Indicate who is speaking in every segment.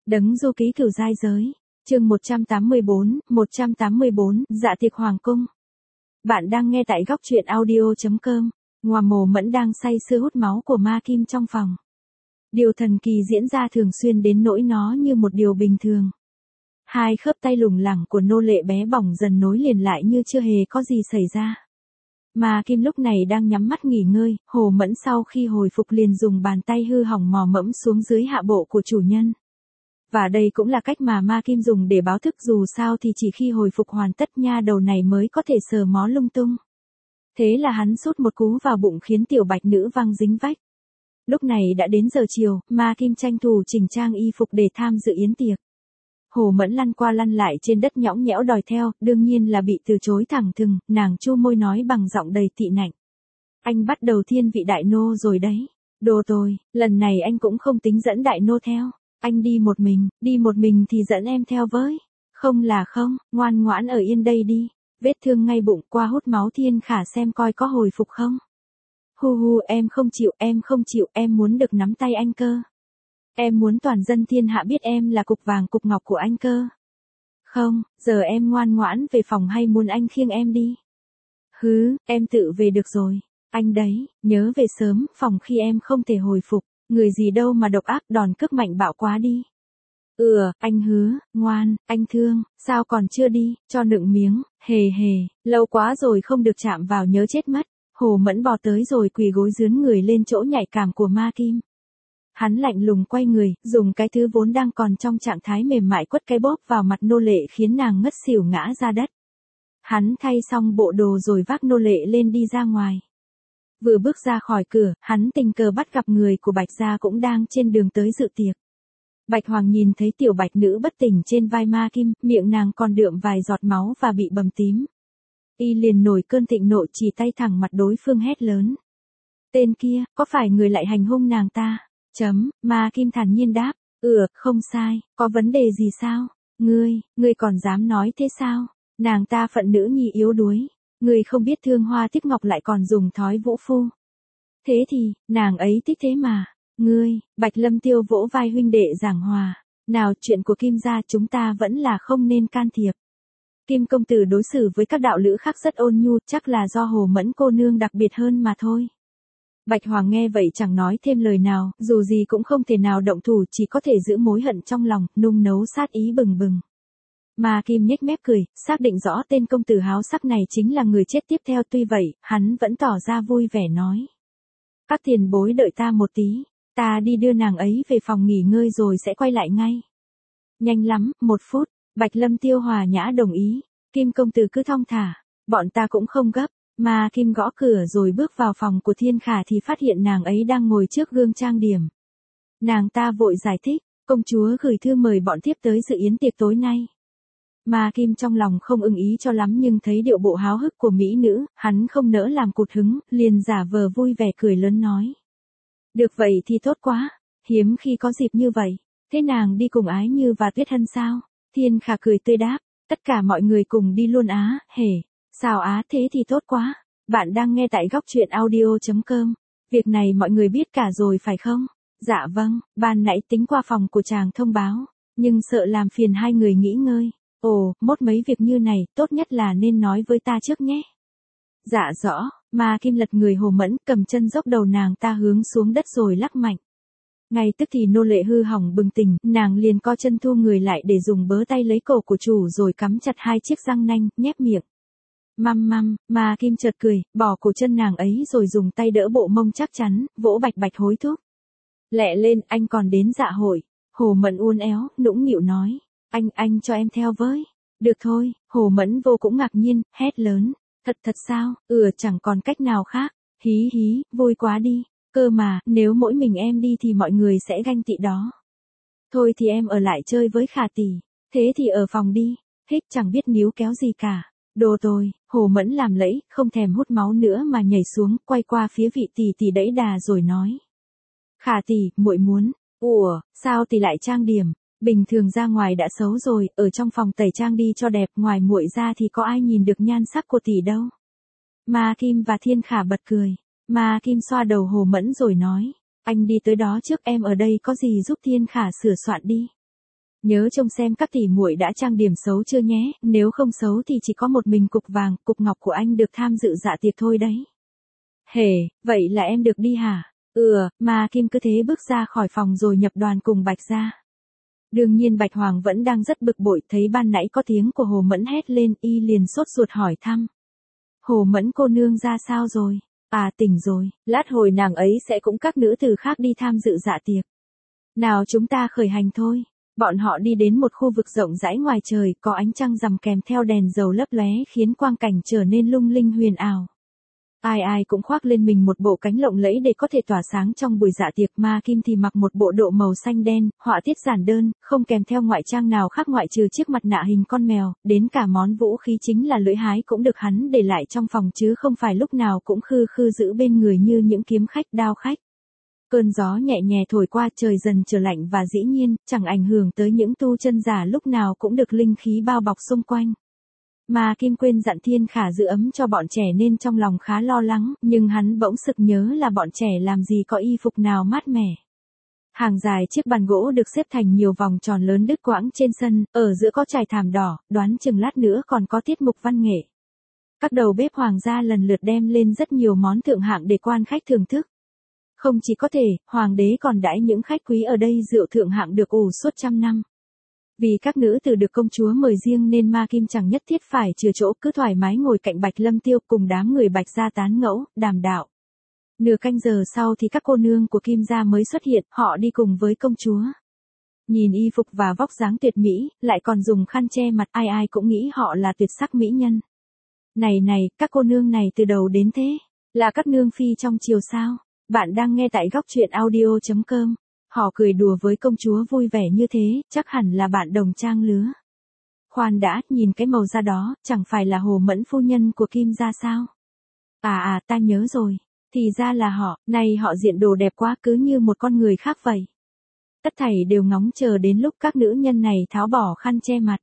Speaker 1: Đấng du ký cửu giai giới. Chương 184, dạ tiệc hoàng cung. Bạn đang nghe tại góc truyện audio.com. Mộ Mẫn đang say sưa hút máu của ma kim trong phòng. Điều thần kỳ diễn ra thường xuyên đến nỗi nó như một điều bình thường. Hai khớp tay lủng lẳng của nô lệ bé bỏng dần nối liền lại như chưa hề có gì xảy ra. Ma kim lúc này đang nhắm mắt nghỉ ngơi, Hồ Mẫn sau khi hồi phục liền dùng bàn tay hư hỏng mò mẫm xuống dưới hạ bộ của chủ nhân. Và đây cũng là cách mà ma kim dùng để báo thức, dù sao thì chỉ khi hồi phục hoàn tất nha đầu này mới có thể sờ mó lung tung. Thế là hắn sút một cú vào bụng khiến tiểu bạch nữ văng dính vách. Lúc này đã đến giờ chiều, ma kim tranh thủ chỉnh trang y phục để tham dự yến tiệc. Hồ Mẫn lăn qua lăn lại trên đất nhõng nhẽo đòi theo, đương nhiên là bị từ chối thẳng thừng, nàng chu môi nói bằng giọng đầy tị nạnh. Anh bắt đầu thiên vị đại nô rồi đấy. Đồ tôi, lần này anh cũng không tính dẫn đại nô theo. Anh đi một mình thì dẫn em theo với. Không là không, ngoan ngoãn ở yên đây đi. Vết thương ngay bụng, qua hút máu Thiên Khả xem coi có hồi phục không. Hu, em không chịu, em muốn được nắm tay anh cơ. Em muốn toàn dân thiên hạ biết em là cục vàng cục ngọc của anh cơ. Không, giờ em ngoan ngoãn về phòng hay muốn anh khiêng em đi? Hứ, em tự về được rồi. Anh đấy, nhớ về sớm, phòng khi em không thể hồi phục. Người gì đâu mà độc ác, đòn cước mạnh bạo quá đi. Anh hứa, ngoan, anh thương, sao còn chưa đi, cho nựng miếng, hề, lâu quá rồi không được chạm vào nhớ chết mất. Hồ Mẫn bò tới rồi quỳ gối dướn người lên chỗ nhạy cảm của ma kim. Hắn lạnh lùng quay người, dùng cái thứ vốn đang còn trong trạng thái mềm mại quất cái bóp vào mặt nô lệ khiến nàng ngất xỉu ngã ra đất. Hắn thay xong bộ đồ rồi vác nô lệ lên đi ra ngoài. Vừa bước ra khỏi cửa, hắn tình cờ bắt gặp người của Bạch gia cũng đang trên đường tới dự tiệc. Bạch Hoàng nhìn thấy tiểu bạch nữ bất tỉnh trên vai ma kim, miệng nàng còn đượm vài giọt máu và bị bầm tím. Y liền nổi cơn thịnh nộ, chỉ tay thẳng mặt đối phương hét lớn. Tên kia, có phải người lại hành hung nàng ta? Ma kim thản nhiên đáp. Không sai, có vấn đề gì sao? Ngươi còn dám nói thế sao? Nàng ta phận nữ nhi yếu đuối. Ngươi không biết thương hoa tiếc ngọc lại còn dùng thói vũ phu. Thế thì, nàng ấy thích thế mà. Bạch Lâm Tiêu vỗ vai huynh đệ giảng hòa. Nào, chuyện của Kim gia chúng ta vẫn là không nên can thiệp. Kim công tử đối xử với các đạo lữ khác rất ôn nhu, chắc là do Hồ Mẫn cô nương đặc biệt hơn mà thôi. Bạch Hoàng nghe vậy chẳng nói thêm lời nào, dù gì cũng không thể nào động thủ, chỉ có thể giữ mối hận trong lòng, nung nấu sát ý bừng bừng. Ma kim nhếch mép cười, xác định rõ tên công tử háo sắc này chính là người chết tiếp theo, tuy vậy, hắn vẫn tỏ ra vui vẻ nói. Các tiền bối đợi ta một tí, ta đi đưa nàng ấy về phòng nghỉ ngơi rồi sẽ quay lại ngay. Nhanh lắm, 1 phút, Bạch Lâm Tiêu hòa nhã đồng ý, Kim công tử cứ thong thả, bọn ta cũng không gấp. Ma kim gõ cửa rồi bước vào phòng của Thiên Khả thì phát hiện nàng ấy đang ngồi trước gương trang điểm. Nàng ta vội giải thích, công chúa gửi thư mời bọn thiếp tới dự yến tiệc tối nay. Ma kim trong lòng không ưng ý cho lắm nhưng thấy điệu bộ háo hức của mỹ nữ, hắn không nỡ làm cụt hứng, liền giả vờ vui vẻ cười lớn nói. Được vậy thì tốt quá, hiếm khi có dịp như vậy, thế nàng đi cùng Ái Như và Tuyết Hân sao? Thiên Khả cười tươi đáp, tất cả mọi người cùng đi luôn á, hề. Sao á, thế thì tốt quá. Bạn đang nghe tại góc truyện audio.com. Việc này mọi người biết cả rồi phải không? Dạ vâng, ban nãy tính qua phòng của chàng thông báo, nhưng sợ làm phiền hai người nghỉ ngơi. Mốt mấy việc như này, tốt nhất là nên nói với ta trước nhé. Dạ rõ, ma kim lật người Hồ Mẫn, cầm chân dốc đầu nàng ta hướng xuống đất rồi lắc mạnh. Ngay tức thì nô lệ hư hỏng bừng tỉnh, nàng liền co chân thu người lại để dùng bớ tay lấy cổ của chủ rồi cắm chặt 2 chiếc răng nanh, nhép miệng. Ma kim chợt cười, bỏ cổ chân nàng ấy rồi dùng tay đỡ bộ mông chắc chắn, vỗ bạch bạch hối thúc. Lẹ lên, anh còn đến dạ hội. Hồ Mẫn uốn éo, nũng nịu nói. Anh cho em theo với. Được thôi, Hồ Mẫn vô cũng ngạc nhiên, hét lớn. Thật sao, chẳng còn cách nào khác. Hí, vui quá đi. Cơ mà, nếu mỗi mình em đi thì mọi người sẽ ganh tị đó. Thôi thì em ở lại chơi với Khả tỷ. Thế thì ở phòng đi. Hích chẳng biết níu kéo gì cả. Đồ tôi, Hồ Mẫn làm lẫy, không thèm hút máu nữa mà nhảy xuống, quay qua phía vị tỷ đẫy đà rồi nói. Khả tỷ, muội muốn. Sao tỷ lại trang điểm? Bình thường ra ngoài đã xấu rồi, ở trong phòng tẩy trang đi cho đẹp, ngoài muội ra thì có ai nhìn được nhan sắc của tỷ đâu. Ma Kim và Thiên Khả bật cười. Ma Kim xoa đầu Hồ Mẫn rồi nói. Anh đi tới đó trước, em ở đây có gì giúp Thiên Khả sửa soạn đi. Nhớ trông xem các tỷ muội đã trang điểm xấu chưa nhé, nếu không xấu thì chỉ có một mình cục vàng, cục ngọc của anh được tham dự dạ tiệc thôi đấy. Hề, vậy là em được đi hả? Ma Kim cứ thế bước ra khỏi phòng rồi nhập đoàn cùng Bạch gia. Đương nhiên Bạch Hoàng vẫn đang rất bực bội, thấy ban nãy có tiếng của Hồ Mẫn hét lên, y liền sốt ruột hỏi thăm. Hồ Mẫn cô nương ra sao rồi? À tỉnh rồi, lát hồi nàng ấy sẽ cũng các nữ tử khác đi tham dự dạ tiệc. Nào chúng ta khởi hành thôi. Bọn họ đi đến một khu vực rộng rãi ngoài trời, có ánh trăng rằm kèm theo đèn dầu lấp lóe khiến quang cảnh trở nên lung linh huyền ảo. Ai ai cũng khoác lên mình một bộ cánh lộng lẫy để có thể tỏa sáng trong buổi dạ tiệc. Ma Kim thì mặc một bộ độ màu xanh đen, họa tiết giản đơn, không kèm theo ngoại trang nào khác ngoại trừ chiếc mặt nạ hình con mèo, đến cả món vũ khí chính là lưỡi hái cũng được hắn để lại trong phòng chứ không phải lúc nào cũng khư khư giữ bên người như những kiếm khách đao khách. Cơn gió nhẹ nhẹ thổi qua, trời dần trở lạnh và dĩ nhiên, chẳng ảnh hưởng tới những tu chân giả lúc nào cũng được linh khí bao bọc xung quanh. Ma Kim quên dặn Thiên Khả giữ ấm cho bọn trẻ nên trong lòng khá lo lắng, nhưng hắn bỗng sực nhớ là bọn trẻ làm gì có y phục nào mát mẻ. Hàng dài chiếc bàn gỗ được xếp thành nhiều vòng tròn lớn đứt quãng trên sân, ở giữa có trải thảm đỏ, đoán chừng lát nữa còn có tiết mục văn nghệ. Các đầu bếp hoàng gia lần lượt đem lên rất nhiều món thượng hạng để quan khách thưởng thức. Không chỉ có thể, hoàng đế còn đãi những khách quý ở đây rượu thượng hạng được ủ suốt trăm năm. Vì các nữ tử được công chúa mời riêng nên Ma Kim chẳng nhất thiết phải chừa chỗ, cứ thoải mái ngồi cạnh Bạch Lâm Tiêu cùng đám người Bạch gia tán ngẫu, đàm đạo. Nửa canh giờ sau thì các cô nương của Kim gia mới xuất hiện, họ đi cùng với công chúa. Nhìn y phục và vóc dáng tuyệt mỹ, lại còn dùng khăn che mặt, ai ai cũng nghĩ họ là tuyệt sắc mỹ nhân. Này, các cô nương này từ đầu đến thế, là các nương phi trong triều sao? Bạn đang nghe tại góc truyện audio.com. Họ cười đùa với công chúa vui vẻ như thế, chắc hẳn là bạn đồng trang lứa. Khoan đã, nhìn cái màu da đó, chẳng phải là Hồ Mẫn phu nhân của Kim gia sao? Ta nhớ rồi. Thì ra là họ, này họ diện đồ đẹp quá, cứ như một con người khác vậy. Tất thảy đều ngóng chờ đến lúc các nữ nhân này tháo bỏ khăn che mặt.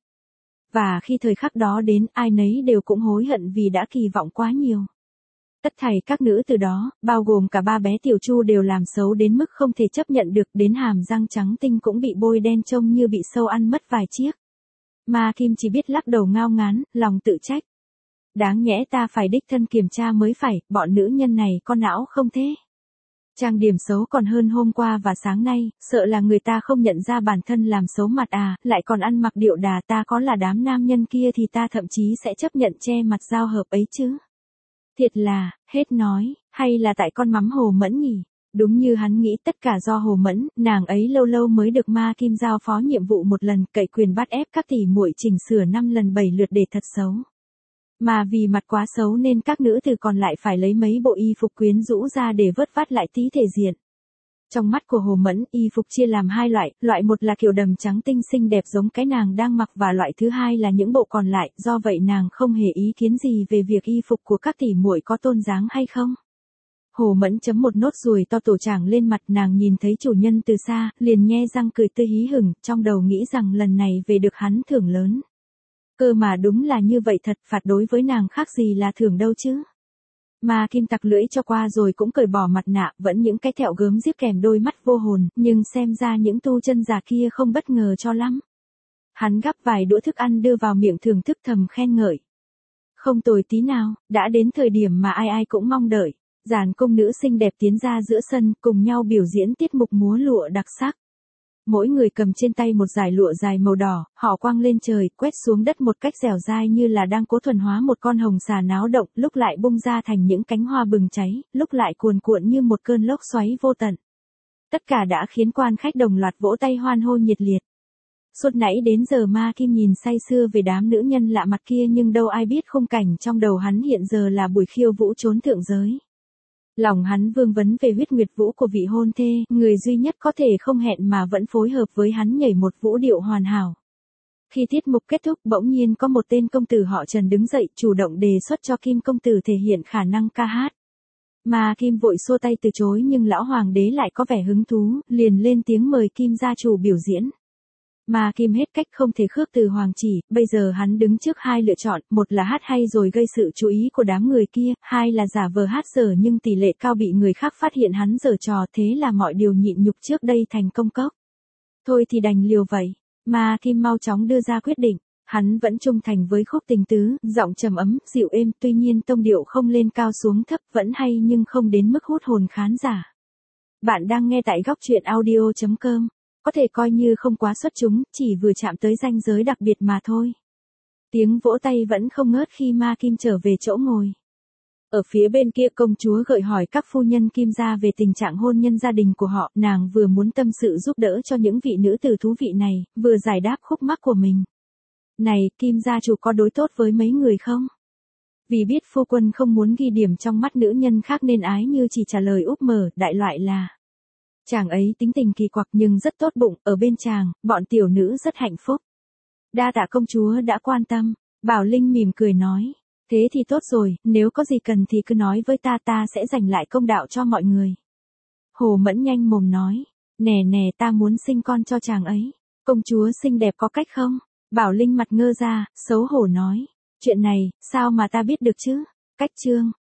Speaker 1: Và khi thời khắc đó đến, ai nấy đều cũng hối hận vì đã kỳ vọng quá nhiều. Tất thảy các nữ từ đó, bao gồm cả ba bé Tiểu Chu đều làm xấu đến mức không thể chấp nhận được, đến hàm răng trắng tinh cũng bị bôi đen trông như bị sâu ăn mất vài chiếc. Ma Kim chỉ biết lắc đầu ngao ngán, lòng tự trách. Đáng nhẽ ta phải đích thân kiểm tra mới phải, bọn nữ nhân này có não không thế? Trang điểm xấu còn hơn hôm qua và sáng nay, sợ là người ta không nhận ra bản thân làm xấu mặt lại còn ăn mặc điệu đà, ta có là đám nam nhân kia thì ta thậm chí sẽ chấp nhận che mặt giao hợp ấy chứ. Thiệt là, hết nói, hay là tại con mắm Hồ Mẫn nhỉ? Đúng như hắn nghĩ, tất cả do Hồ Mẫn, nàng ấy lâu lâu mới được Ma Kim giao phó nhiệm vụ một lần, cậy quyền bắt ép các tỷ muội chỉnh sửa 5 lần 7 lượt để thật xấu. Mà vì mặt quá xấu nên các nữ tử còn lại phải lấy mấy bộ y phục quyến rũ ra để vớt vát lại tí thể diện. Trong mắt của Hồ Mẫn, y phục chia làm hai loại một là kiểu đầm trắng tinh xinh đẹp giống cái nàng đang mặc và loại thứ hai là những bộ còn lại, do vậy nàng không hề ý kiến gì về việc y phục của các tỷ muội có tôn dáng hay không. Hồ Mẫn chấm một nốt ruồi to tổ tràng lên mặt, nàng nhìn thấy chủ nhân từ xa, liền nhe răng cười tươi hí hửng, trong đầu nghĩ rằng lần này về được hắn thưởng lớn. Cơ mà đúng là như vậy thật, phạt đối với nàng khác gì là thưởng đâu chứ. Ma Kim tặc lưỡi cho qua rồi cũng cởi bỏ mặt nạ, vẫn những cái thẹo gớm ghiếc kèm đôi mắt vô hồn, nhưng xem ra những tu chân giả kia không bất ngờ cho lắm. Hắn gắp vài đũa thức ăn đưa vào miệng thưởng thức thầm khen ngợi. Không tồi tí nào, đã đến thời điểm mà ai ai cũng mong đợi. Dàn công nữ xinh đẹp tiến ra giữa sân, cùng nhau biểu diễn tiết mục múa lụa đặc sắc. Mỗi người cầm trên tay một dải lụa dài màu đỏ, họ quăng lên trời, quét xuống đất một cách dẻo dai như là đang cố thuần hóa một con hồng xà náo động, lúc lại bung ra thành những cánh hoa bừng cháy, lúc lại cuồn cuộn như một cơn lốc xoáy vô tận. Tất cả đã khiến quan khách đồng loạt vỗ tay hoan hô nhiệt liệt. Suốt nãy đến giờ Ma Kim nhìn say sưa về đám nữ nhân lạ mặt kia nhưng đâu ai biết khung cảnh trong đầu hắn hiện giờ là buổi khiêu vũ trốn thượng giới. Lòng hắn vương vấn về huyết nguyệt vũ của vị hôn thê, người duy nhất có thể không hẹn mà vẫn phối hợp với hắn nhảy một vũ điệu hoàn hảo. Khi tiết mục kết thúc bỗng nhiên có một tên công tử họ Trần đứng dậy chủ động đề xuất cho Kim công tử thể hiện khả năng ca hát. Mà Kim vội xua tay từ chối nhưng lão hoàng đế lại có vẻ hứng thú, liền lên tiếng mời Kim gia chủ biểu diễn. Mà Kim hết cách không thể khước từ hoàng chỉ, bây giờ hắn đứng trước hai lựa chọn, một là hát hay rồi gây sự chú ý của đám người kia, hai là giả vờ hát dở nhưng tỷ lệ cao bị người khác phát hiện hắn giở trò, thế là mọi điều nhịn nhục trước đây thành công cốc. Thôi thì đành liều vậy. Ma Kim mau chóng đưa ra quyết định. Hắn vẫn trung thành với khúc tình tứ, giọng trầm ấm, dịu êm, tuy nhiên tông điệu không lên cao xuống thấp, vẫn hay nhưng không đến mức hút hồn khán giả. Bạn đang nghe tại góc truyện audio.com. Có thể coi như không quá xuất chúng, chỉ vừa chạm tới ranh giới đặc biệt mà thôi. Tiếng vỗ tay vẫn không ngớt khi Ma Kim trở về chỗ ngồi. Ở phía bên kia công chúa gợi hỏi các phu nhân Kim gia về tình trạng hôn nhân gia đình của họ, nàng vừa muốn tâm sự giúp đỡ cho những vị nữ tử thú vị này, vừa giải đáp khúc mắc của mình. Này, Kim gia chủ có đối tốt với mấy người không? Vì biết phu quân không muốn ghi điểm trong mắt nữ nhân khác nên Ái Như chỉ trả lời úp mở, đại loại là. Chàng ấy tính tình kỳ quặc nhưng rất tốt bụng, ở bên chàng, bọn tiểu nữ rất hạnh phúc. Đa tạ công chúa đã quan tâm, Bảo Linh mỉm cười nói. Thế thì tốt rồi, nếu có gì cần thì cứ nói với ta sẽ dành lại công đạo cho mọi người. Hồ Mẫn nhanh mồm nói. Nè ta muốn sinh con cho chàng ấy. Công chúa xinh đẹp có cách không? Bảo Linh mặt ngơ ra, xấu hổ nói. Chuyện này, sao mà ta biết được chứ? Cách chương.